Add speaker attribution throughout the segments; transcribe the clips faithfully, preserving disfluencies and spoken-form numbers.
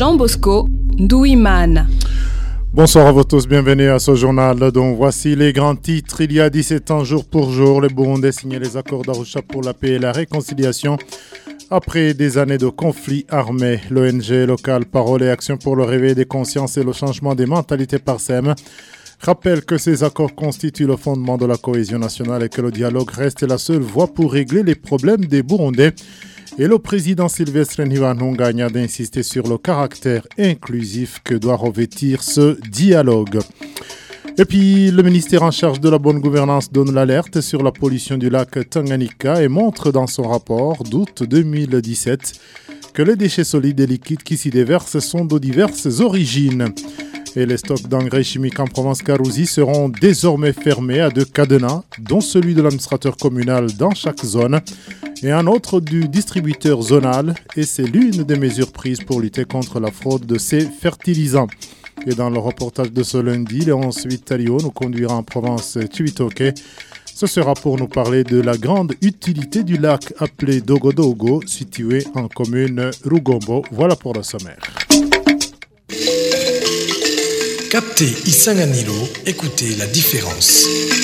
Speaker 1: Jean Bosco Ndouimana.
Speaker 2: Bonsoir à vous tous, bienvenue à ce journal dont voici les grands titres. Il y a dix-sept ans, jour pour jour, les Burundais signaient les accords d'Arusha pour la paix et la réconciliation. Après des années de conflits armés, l'O N G locale Parole et Action pour le réveil des consciences et le changement des mentalités Parsem rappelle que ces accords constituent le fondement de la cohésion nationale et que le dialogue reste la seule voie pour régler les problèmes des Burundais. Et le président Sylvestre Ntibantunganya d'insister sur le caractère inclusif que doit revêtir ce dialogue. Et puis, le ministère en charge de la bonne gouvernance donne l'alerte sur la pollution du lac Tanganyika et montre dans son rapport d'août deux mille dix-sept que les déchets solides et liquides qui s'y déversent sont de diverses origines. Et les stocks d'engrais chimiques en Provence-Carousie seront désormais fermés à deux cadenas, dont celui de l'administrateur communal dans chaque zone et un autre du distributeur zonal. Et c'est l'une des mesures prises pour lutter contre la fraude de ces fertilisants. Et dans le reportage de ce lundi, Léonce Vitalio nous conduira en province Chibitoke. Ce sera pour nous parler de la grande utilité du lac appelé Dogodogo, situé en commune Rugombo. Voilà pour le sommaire.
Speaker 3: Captez Isanganilo, écoutez la différence.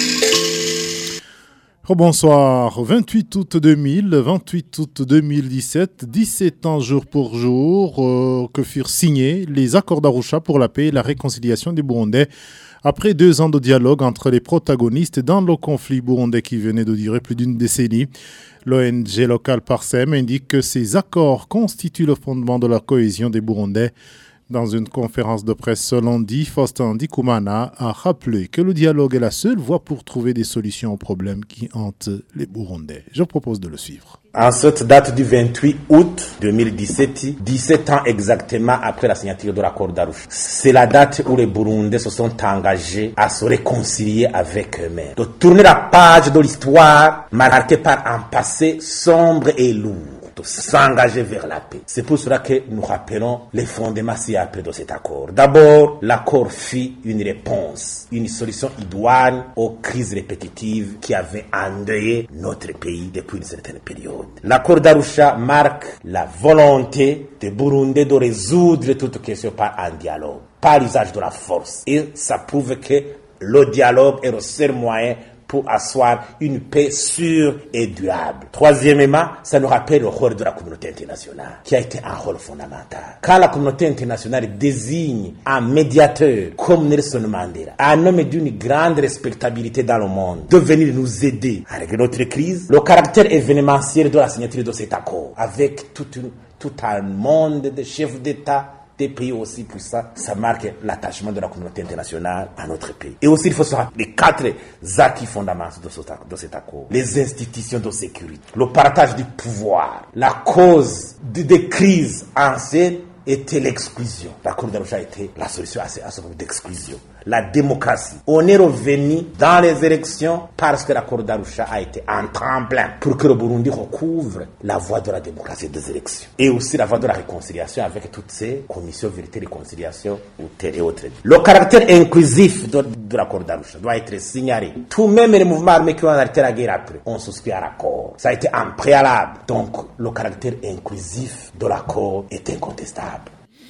Speaker 2: Bonsoir, vingt-huit août deux mille, vingt-huit août deux mille dix-sept, dix-sept ans jour pour jour euh, que furent signés les accords d'Arusha pour la paix et la réconciliation des Burundais après deux ans de dialogue entre les protagonistes dans le conflit burundais qui venait de durer plus d'une décennie. L'O N G locale Parsem indique que ces accords constituent le fondement de la cohésion des Burundais. Dans une conférence de presse ce lundi, Faustin Ndikumana a rappelé que le dialogue est la seule voie pour trouver des solutions aux problèmes qui hantent les Burundais. Je propose de le suivre.
Speaker 4: En cette date du vingt-huit août deux mille dix-sept, dix-sept ans exactement après la signature de l'accord d'Arusha, c'est la date où les Burundais se sont engagés à se réconcilier avec eux-mêmes, de tourner la page de l'histoire marquée par un passé sombre et lourd, de s'engager vers la paix. C'est pour cela que nous rappelons les fondements si appelés de cet accord. D'abord, l'accord fit une réponse, une solution idoine aux crises répétitives qui avaient endeuillé notre pays depuis une certaine période. L'accord d'Arusha marque la volonté des Burundais de résoudre toute question par un dialogue, par l'usage de la force. Et ça prouve que le dialogue est le seul moyen pour asseoir une paix sûre et durable. Troisièmement, ça nous rappelle le rôle de la communauté internationale, qui a été un rôle fondamental. Quand la communauté internationale désigne un médiateur comme Nelson Mandela, un homme d'une grande respectabilité dans le monde, de venir nous aider à régler notre crise, le caractère événementiel de la signature de cet accord, avec tout, une, tout un monde de chefs d'État, des pays aussi puissants, ça marque l'attachement de la communauté internationale à notre pays. Et aussi, il faut se rappeler les quatre acquis fondamentaux de, ce, de cet accord. Les institutions de sécurité, le partage du pouvoir, la cause de, des crises anciennes était l'exclusion. L'accord d'Arusha était la solution à ce, à ce problème d'exclusion. La démocratie. On est revenu dans les élections parce que l'accord d'Arusha a été un tremplin pour que le Burundi recouvre la voie de la démocratie des élections. Et aussi la voie de la réconciliation avec toutes ces commissions vérité, réconciliation et autres. Le caractère inclusif de, de l'accord d'Arusha doit être signalé. Tout même les mouvements armés qui ont arrêté la guerre après ont souscrit à l'accord. Ça a été un préalable. Donc le caractère inclusif de l'accord est incontestable.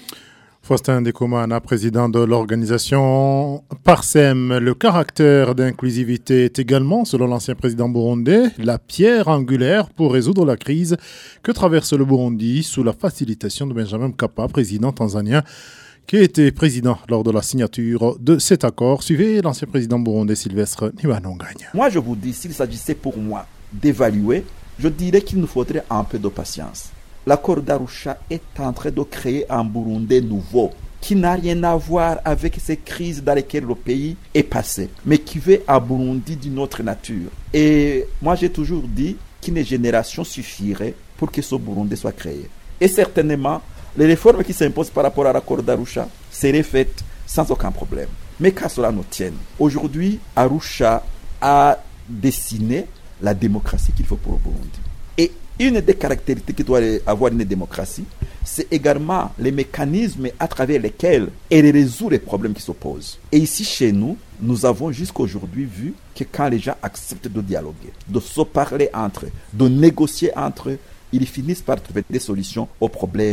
Speaker 2: Faustin Ndikumana, président de l'organisation Parsem. Le caractère d'inclusivité est également, selon l'ancien président burundais, la pierre angulaire pour résoudre la crise que traverse le Burundi sous la facilitation de Benjamin Mkapa, président tanzanien, qui a été président lors de la signature de cet accord. Suivez l'ancien président burundais Sylvestre Ntibantunganya.
Speaker 5: Moi, je vous dis, s'il s'agissait pour moi d'évaluer, je dirais qu'il nous faudrait un peu de patience. L'accord d'Arusha est en train de créer un Burundais nouveau qui n'a rien à voir avec ces crises dans lesquelles le pays est passé, mais qui veut un Burundi d'une autre nature. Et moi, j'ai toujours dit qu'une génération suffirait pour que ce Burundi soit créé. Et certainement, les réformes qui s'imposent par rapport à l'accord d'Arusha seraient faites sans aucun problème. Mais qu'à cela nous tienne, aujourd'hui, Arusha a dessiné la démocratie qu'il faut pour le Burundi. Et une des caractéristiques qui doit avoir une démocratie, c'est également les mécanismes à travers lesquels elle résout les problèmes qui s'opposent. Et ici, chez nous, nous avons jusqu'aujourd'hui vu que quand les gens acceptent de dialoguer, de se parler entre eux, de négocier entre eux, ils finissent par trouver des solutions aux problèmes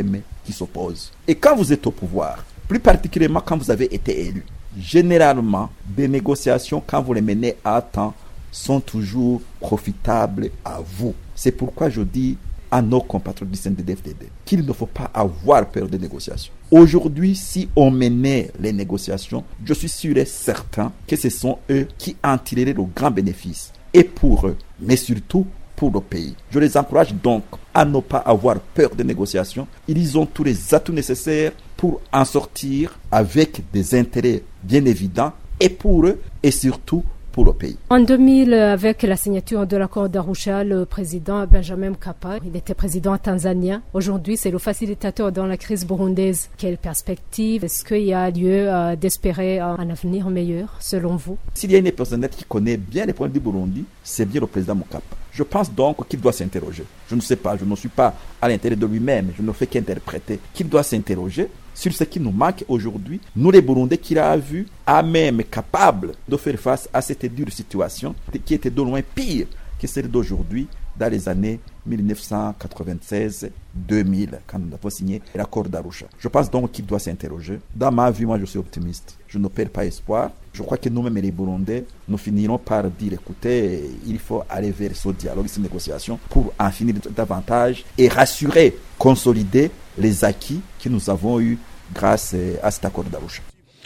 Speaker 5: qui s'opposent. Et quand vous êtes au pouvoir, plus particulièrement quand vous avez été élu, généralement, des négociations, quand vous les menez à temps, sont toujours profitables à vous. C'est pourquoi je dis à nos compatriotes du C N D D F D D qu'il ne faut pas avoir peur des négociations. Aujourd'hui, si on menait les négociations, je suis sûr et certain que ce sont eux qui en tireraient le grand bénéfice. Et pour eux, mais surtout pour le pays. Je les encourage donc à ne pas avoir peur des négociations. Ils ont tous les atouts nécessaires pour en sortir avec des intérêts bien évidents et pour eux et surtout pour le pays.
Speaker 6: En deux mille, avec la signature de l'accord d'Arusha, le président Benjamin Mkapa, il était président tanzanien. Aujourd'hui, c'est le facilitateur dans la crise burundaise. Quelle perspective? Est-ce qu'il y a lieu euh, d'espérer euh, un avenir meilleur, selon vous?
Speaker 5: S'il y a une personne qui connaît bien les problèmes du Burundi, c'est bien le président Mkapa. Je pense donc qu'il doit s'interroger. Je ne sais pas, je ne suis pas à l'intérieur de lui-même, je ne fais qu'interpréter. Qu'il doit s'interroger sur ce qui nous manque aujourd'hui. Nous, les Burundais, qu'il a vus, à même capables de faire face à cette dure situation qui était de loin pire que celle d'aujourd'hui dans les années mille neuf cent quatre-vingt-seize deux mille, quand nous avons signé l'accord d'Arusha. Je pense donc qu'il doit s'interroger. Dans ma vie, moi, je suis optimiste. Je ne perds pas espoir. Je crois que nous-mêmes, les Burundais, nous finirons par dire, écoutez, il faut aller vers ce dialogue, cette négociation, pour en finir davantage et rassurer, consolider les acquis que nous avons eus grâce à cet accord d'Arusha.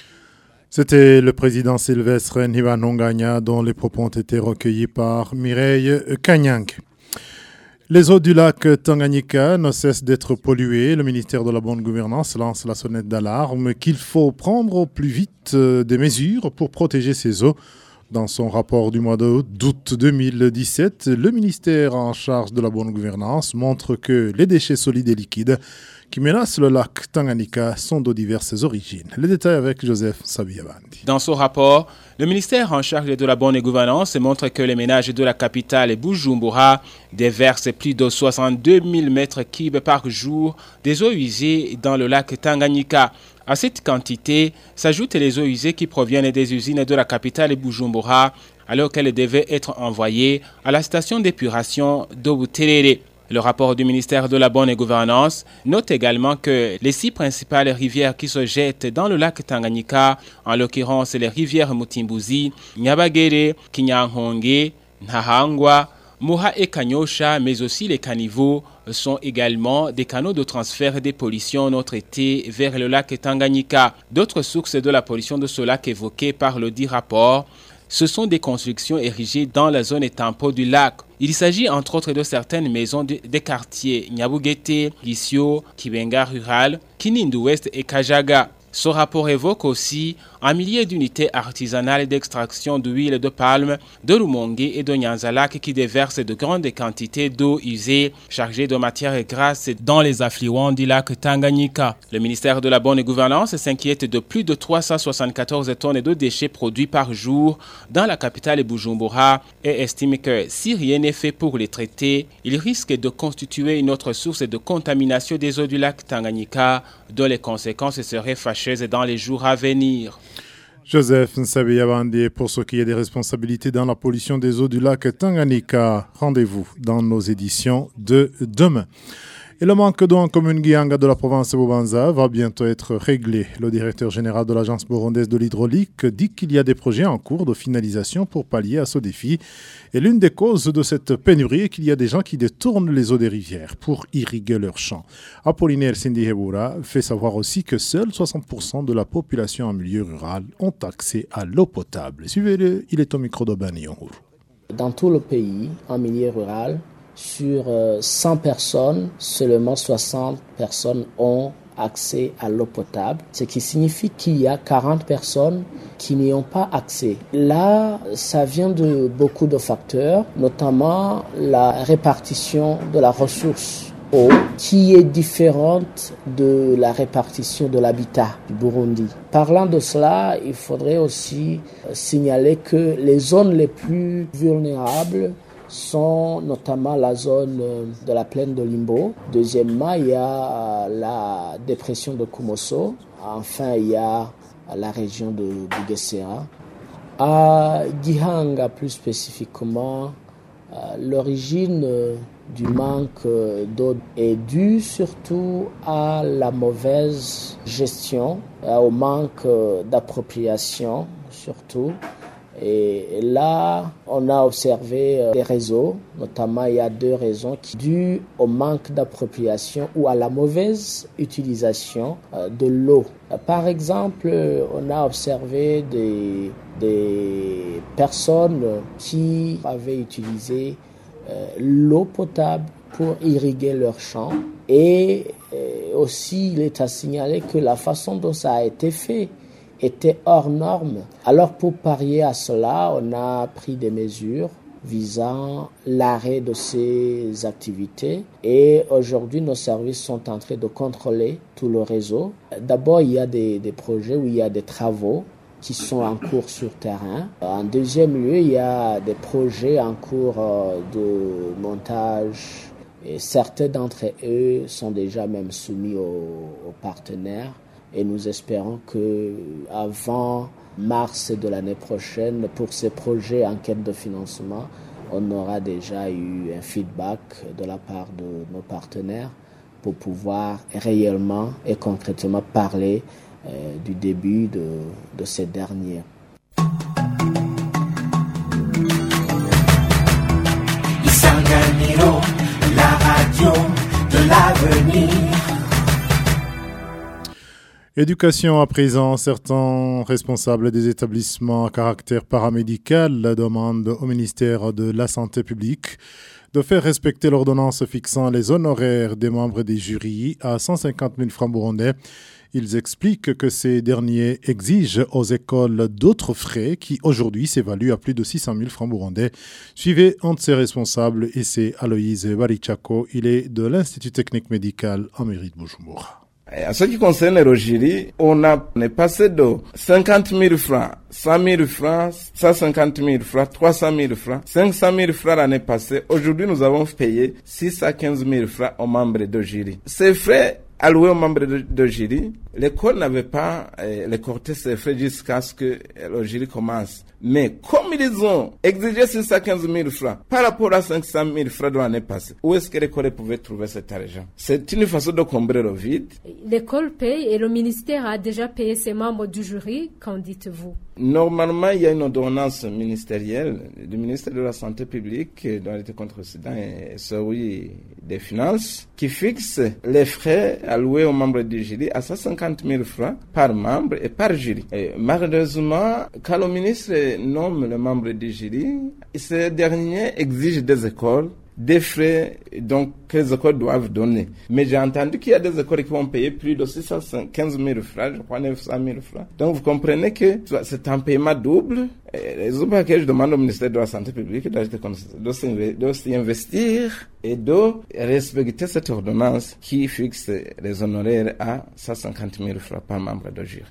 Speaker 2: C'était le président Sylvestre Ntibantunganya dont les propos ont été recueillis par Mireille Kanyang. Les eaux du lac Tanganyika ne cessent d'être polluées. Le ministère de la Bonne Gouvernance lance la sonnette d'alarme qu'il faut prendre au plus vite des mesures pour protéger ces eaux. Dans son rapport du mois d'août deux mille dix-sept, le ministère en charge de la bonne gouvernance montre que les déchets solides et liquides qui menacent le lac Tanganyika sont de diverses origines. Les détails avec Joseph Sabiyabandi.
Speaker 7: Dans son rapport, le ministère en charge de la bonne gouvernance montre que les ménages de la capitale Bujumbura déversent plus de soixante-deux mille mètres cubes par jour des eaux usées dans le lac Tanganyika. À cette quantité s'ajoutent les eaux usées qui proviennent des usines de la capitale Bujumbura alors qu'elles devaient être envoyées à la station d'épuration de Buterere. Le rapport du ministère de la Bonne Gouvernance note également que les six principales rivières qui se jettent dans le lac Tanganyika, en l'occurrence les rivières Mutimbuzi, Nyabagere, Kinyanhonge, Ntahangwa, Muha et Kanyosha, mais aussi les caniveaux, sont également des canaux de transfert des pollutions non traitées vers le lac Tanganyika. D'autres sources de la pollution de ce lac évoquées par le dit rapport, ce sont des constructions érigées dans la zone tampon du lac. Il s'agit entre autres de certaines maisons de, des quartiers Nyabugete, Gisio, Kibenga rural, Kinindu Ouest et Kajaga. Ce rapport évoque aussi un millier d'unités artisanales d'extraction d'huile de palme, de Rumongue et de Nyanzalak qui déversent de grandes quantités d'eau usée chargée de matières grasses dans les affluents du lac Tanganyika. Le ministère de la Bonne Gouvernance s'inquiète de plus de trois cent soixante-quatorze tonnes de déchets produits par jour dans la capitale Bujumbura et estime que si rien n'est fait pour les traiter, ils risquent de constituer une autre source de contamination des eaux du lac Tanganyika dont les conséquences seraient fâcheuses dans les jours à venir.
Speaker 2: Joseph Nsabiyabandi, pour ce qui est des responsabilités dans la pollution des eaux du lac Tanganyika, rendez-vous dans nos éditions de demain. Et le manque d'eau en commune Gihanga de la province de Bubanza va bientôt être réglé. Le directeur général de l'agence burundaise de l'hydraulique dit qu'il y a des projets en cours de finalisation pour pallier à ce défi. Et l'une des causes de cette pénurie est qu'il y a des gens qui détournent les eaux des rivières pour irriguer leurs champs. Apollinaire Sindihebura fait savoir aussi que seuls soixante pour cent de la population en milieu rural ont accès à l'eau potable. Suivez-le, il est au micro de Bani Onhuru.
Speaker 8: Dans tout le pays, en milieu rural, sur cent personnes, seulement soixante personnes ont accès à l'eau potable, ce qui signifie qu'il y a quarante personnes qui n'y ont pas accès. Là, ça vient de beaucoup de facteurs, notamment la répartition de la ressource eau, qui est différente de la répartition de l'habitat du Burundi. Parlant de cela, il faudrait aussi signaler que les zones les plus vulnérables sont notamment la zone de la plaine de Limbo. Deuxièmement, il y a la dépression de Kumoso. Enfin, il y a la région de Bugesera. À Gihanga, plus spécifiquement, L'origine du manque d'eau est due surtout à la mauvaise gestion, au manque d'appropriation surtout. Et là, on a observé des réseaux, notamment il y a deux raisons qui dues au manque d'appropriation ou à la mauvaise utilisation de l'eau. Par exemple, on a observé des, des personnes qui avaient utilisé euh, l'eau potable pour irriguer leurs champs. Et euh, aussi, il est à signaler que la façon dont ça a été fait était hors norme. Alors pour parier à cela, on a pris des mesures visant l'arrêt de ces activités et aujourd'hui nos services sont en train de contrôler tout le réseau. D'abord, il y a des, des projets où il y a des travaux qui sont en cours sur terrain. En deuxième lieu, il y a des projets en cours de montage et certains d'entre eux sont déjà même soumis aux, aux partenaires. Et nous espérons qu'avant mars de l'année prochaine, pour ces projets en quête de financement, on aura déjà eu un feedback de la part de nos partenaires pour pouvoir réellement et concrètement parler euh, du début de, de ces derniers.
Speaker 9: Isanganiro, la radio de l'avenir.
Speaker 2: Éducation à présent, certains responsables des établissements à caractère paramédical demandent au ministère de la Santé publique de faire respecter l'ordonnance fixant les honoraires des membres des jurys à cent cinquante mille francs burundais. Ils expliquent que ces derniers exigent aux écoles d'autres frais qui aujourd'hui s'évaluent à plus de six cent mille francs burundais. Suivez un de ces responsables et c'est Aloïse Barichako. Il est de l'Institut technique médical en mairie de Bujumbura.
Speaker 10: En ce qui concerne le jury, on a on est passé de cinquante mille francs, cent mille francs, cent cinquante mille francs, trois cent mille francs, cinq cent mille francs l'année passée. Aujourd'hui, nous avons payé six cent quinze mille francs aux membres de jury. Ces frais alloués aux membres de, de jury, l'école n'avait pas euh, récolté ces frais jusqu'à ce que le jury commence. Mais comme ils ont exigé six cent quinze mille francs par rapport à cinq cent mille francs de l'année passée, où est-ce que l'école pouvait trouver cet argent? C'est une façon de combler le vide.
Speaker 6: L'école paye et le ministère a déjà payé ses membres du jury, qu'en dites-vous?
Speaker 10: Normalement, il y a une ordonnance ministérielle du ministère de la Santé publique, de la lutte contre le sida et celui des Finances, qui fixe les frais alloués aux membres du jury à cent cinquante mille francs par membre et par jury. Et malheureusement, quand le ministre nomme le membre du jury, ce dernier exige des écoles des frais donc, que les écoles doivent donner. Mais j'ai entendu qu'il y a des écoles qui vont payer plus de six cent quinze mille francs, je crois neuf cent mille francs. Donc vous comprenez que c'est un paiement double. Et c'est pour que je demande au ministère de la Santé publique de s'y investir et de respecter cette ordonnance qui fixe les honoraires à cent cinquante mille francs par membre de jury.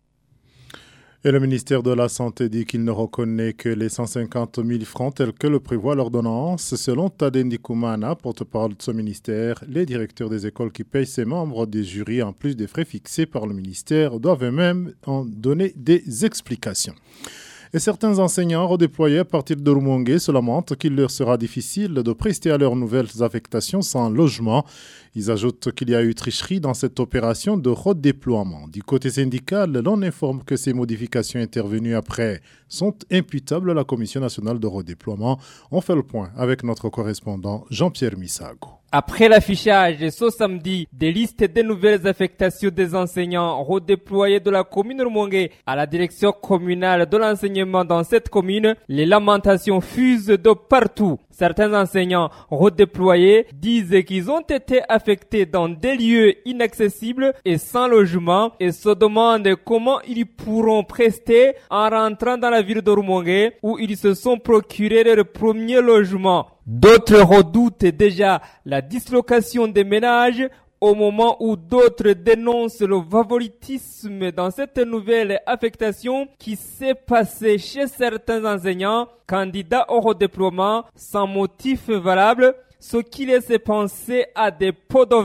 Speaker 2: Et le ministère de la Santé dit qu'il ne reconnaît que les cent cinquante mille francs tels que le prévoit l'ordonnance. Selon Tadendi Koumana, porte-parole de ce ministère, les directeurs des écoles qui payent ses membres des jurys en plus des frais fixés par le ministère doivent eux-mêmes en donner des explications. Et certains enseignants redéployés à partir de Rumongue se lamentent qu'il leur sera difficile de prester à leurs nouvelles affectations sans logement. Ils ajoutent qu'il y a eu tricherie dans cette opération de redéploiement. Du côté syndical, l'on informe que ces modifications intervenues après sont imputables à la Commission nationale de redéploiement. On fait le point avec notre correspondant Jean-Pierre Misago.
Speaker 11: Après l'affichage ce samedi des listes des nouvelles affectations des enseignants redéployés de la commune Rumongue à la direction communale de l'enseignement dans cette commune, les lamentations fusent de partout. Certains enseignants redéployés disent qu'ils ont été affectés dans des lieux inaccessibles et sans logement et se demandent comment ils pourront prester en rentrant dans la ville de Rumongue où ils se sont procurés leur premier logement. D'autres redoutent déjà la dislocation des ménages au moment où d'autres dénoncent le favoritisme dans cette nouvelle affectation qui s'est passée chez certains enseignants candidats au redéploiement sans motif valable, ce qui laisse penser à des pots de vin.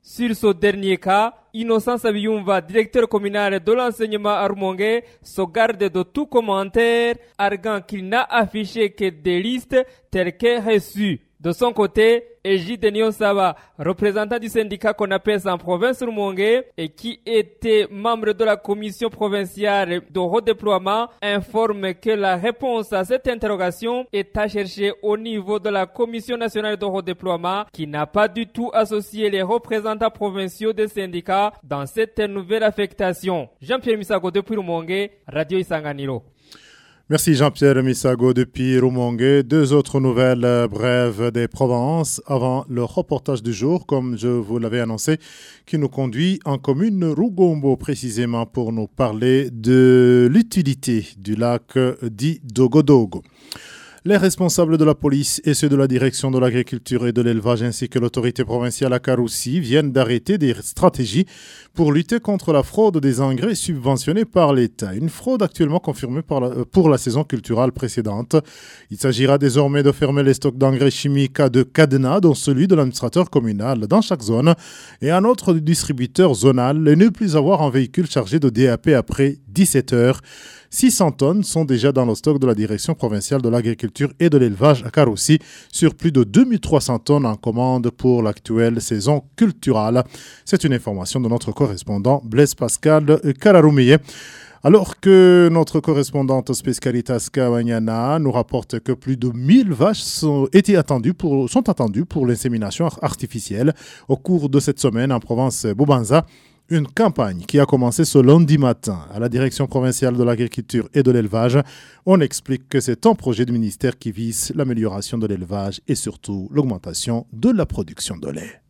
Speaker 11: Sur ce dernier cas, Innocent Sabiyumva, directeur communal de l'enseignement à Rumongue, se garde de tout commentaire, arguant qu'il n'a affiché que des listes telles que reçues. De son côté, Egide Nionsaba, représentant du syndicat qu'on appelle en province Rumongue et qui était membre de la commission provinciale de redéploiement, informe que la réponse à cette interrogation est à chercher au niveau de la commission nationale de redéploiement qui n'a pas du tout associé les représentants provinciaux des syndicats dans cette nouvelle affectation. Jean-Pierre Misago depuis Rumongue, Radio Isanganiro.
Speaker 2: Merci Jean-Pierre Misago depuis Rumongue. Deux autres nouvelles euh, brèves des Provences avant le reportage du jour, comme je vous l'avais annoncé, qui nous conduit en commune Rugombo précisément pour nous parler de l'utilité du lac dit Dogodogo. Les responsables de la police et ceux de la direction de l'agriculture et de l'élevage ainsi que l'autorité provinciale à Karoussi viennent d'arrêter des stratégies pour lutter contre la fraude des engrais subventionnés par l'État. Une fraude actuellement confirmée par la, pour la saison culturelle précédente. Il s'agira désormais de fermer les stocks d'engrais chimiques de cadenas, dont celui de l'administrateur communal dans chaque zone, et un autre distributeur zonal, et ne plus avoir un véhicule chargé de D A P après dix-sept heures. six cents tonnes sont déjà dans le stock de la direction provinciale de l'agriculture et de l'élevage à Karoussi sur plus de deux mille trois cents tonnes en commande pour l'actuelle saison culturelle. C'est une information de notre correspondant Blaise Pascal Kararoumiye. Alors que notre correspondante Spécialitas Kawanyana nous rapporte que plus de mille vaches sont, étaient attendues pour, sont attendues pour l'insémination artificielle au cours de cette semaine en province Bubanza. Une campagne qui a commencé ce lundi matin à la direction provinciale de l'agriculture et de l'élevage. On explique que c'est un projet du ministère qui vise l'amélioration de l'élevage et surtout l'augmentation de la production de lait.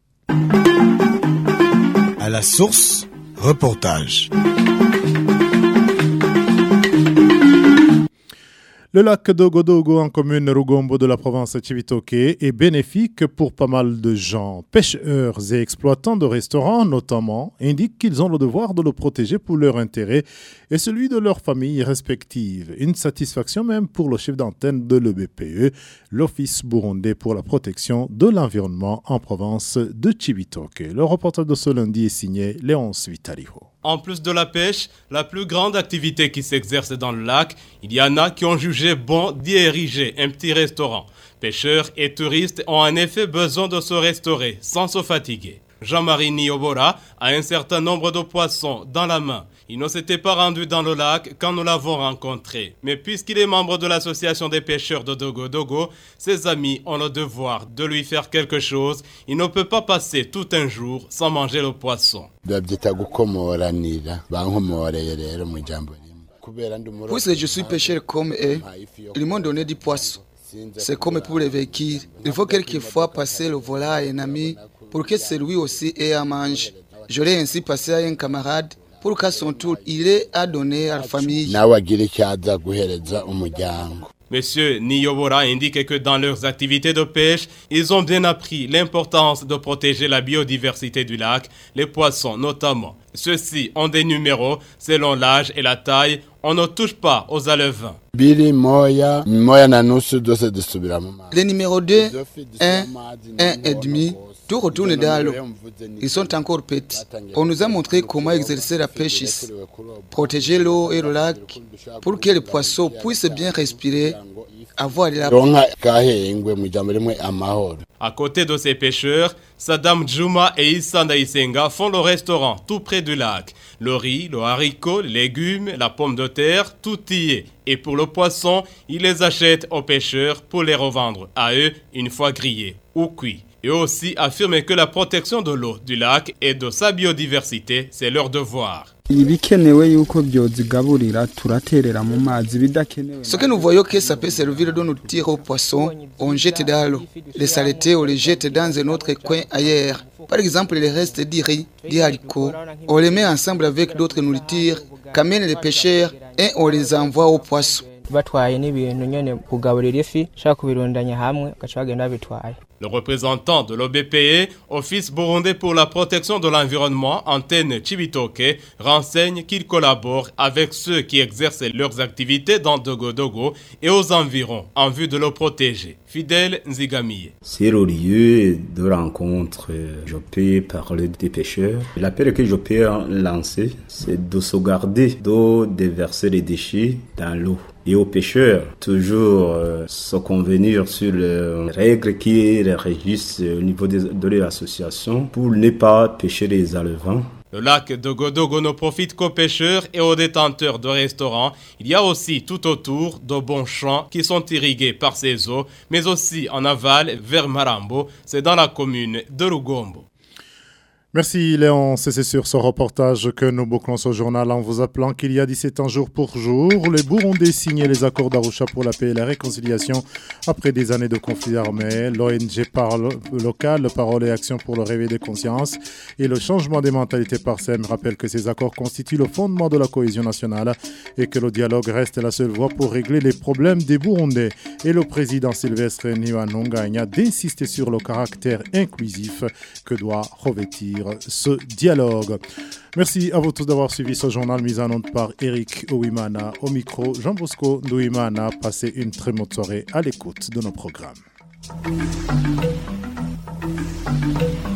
Speaker 3: À la source, reportage.
Speaker 2: Le lac Dogodogo en commune Rugombo de la province de Cibitoke est bénéfique pour pas mal de gens. Pêcheurs et exploitants de restaurants notamment indiquent qu'ils ont le devoir de le protéger pour leur intérêt et celui de leurs familles respectives. Une satisfaction même pour le chef d'antenne de l'E B P E, l'Office burundais pour la protection de l'environnement en province de Cibitoke. Le reportage de ce lundi est signé Léonce Vitaliho.
Speaker 12: En plus de la pêche, la plus grande activité qui s'exerce dans le lac, il y en a qui ont jugé bon d'y ériger un petit restaurant. Pêcheurs et touristes ont en effet besoin de se restaurer sans se fatiguer. Jean-Marie Niobora a un certain nombre de poissons dans la main. Il ne s'était pas rendu dans le lac quand nous l'avons rencontré. Mais puisqu'il est membre de l'association des pêcheurs de Dogodogo, ses amis ont le devoir de lui faire quelque chose. Il ne peut pas passer tout un jour sans manger le poisson.
Speaker 13: Puisque je suis pêcheur comme eux, ils m'ont donné du poisson. C'est comme pour les véhicules. Il faut quelquefois passer le volant à un ami pour que celui aussi ait à manger. J'aurais ainsi passé à un camarade pour qu'à son tour, il ait à donner à la famille.
Speaker 12: Monsieur Niyobora indique que dans leurs activités de pêche, ils ont bien appris l'importance de protéger la biodiversité du lac, les poissons notamment. Ceux-ci ont des numéros selon l'âge et la taille. On ne touche pas aux alevins.
Speaker 13: Les numéros deux, un, un et demi, tout retourne dans l'eau. Ils sont encore petits. On nous a montré comment exercer la pêche ici. Protéger l'eau et le lac pour que les poissons puissent bien respirer, avoir de la...
Speaker 12: À côté de ces pêcheurs, Saddam Djouma et Issanda Isenga font le restaurant tout près du lac. Le riz, le haricot, les légumes, la pomme de terre, tout y est. Et pour le poisson, ils les achètent aux pêcheurs pour les revendre à eux une fois grillés ou cuits. Et aussi affirmer que la protection de l'eau du lac et de sa biodiversité, c'est leur devoir.
Speaker 13: Ce que nous voyons que ça peut servir de nous tirer aux poissons, on jette dans l'eau. Les saletés, on les jette dans un autre coin ailleurs. Par exemple, les restes du riz, du haricot, on les met ensemble avec d'autres nourritures qu'amènent les pêcheurs et on les envoie aux poissons.
Speaker 14: batwaye n'ibintu nyene kugaburira ifi shaka kubirundanya hamwe gaca bagenda bitwaye.
Speaker 12: Le représentant de l'O B P E, Office burundais pour la protection de l'environnement, Antenne Chibitoke, renseigne qu'il collabore avec ceux qui exercent leurs activités dans Dogodogo et aux environs en vue de le protéger. Fidèle Nzigamiye.
Speaker 15: C'est le lieu de rencontre. Je peux parler des pêcheurs. L'appel que je peux lancer, c'est de sauvegarder, de déverser les déchets dans l'eau. Et aux pêcheurs, toujours euh, se convenir sur les règles qui les régissent au niveau de, de l'association pour ne pas pêcher les alevins.
Speaker 12: Le lac de Godogo ne profite qu'aux pêcheurs et aux détenteurs de restaurants. Il y a aussi tout autour de bons champs qui sont irrigués par ces eaux, mais aussi en aval vers Marambo, c'est dans la commune de Rugombo.
Speaker 2: Merci Léon, c'est sur ce reportage que nous bouclons ce journal en vous appelant qu'il y a dix-sept ans jour pour jour, les Burundais signaient les accords d'Arusha pour la paix et la réconciliation après des années de conflits armés. L'O N G parle local, Parole et Action pour le réveil des consciences et le changement des mentalités par S E M rappelle que ces accords constituent le fondement de la cohésion nationale et que le dialogue reste la seule voie pour régler les problèmes des Burundais. Et le président Sylvestre Ntibantunganya d'insister sur le caractère inclusif que doit revêtir ce dialogue. Merci à vous tous d'avoir suivi ce journal mis en onde par Eric Ouimana. Au micro, Jean Bosco Ndouimana. Passez une très bonne soirée à l'écoute de nos programmes.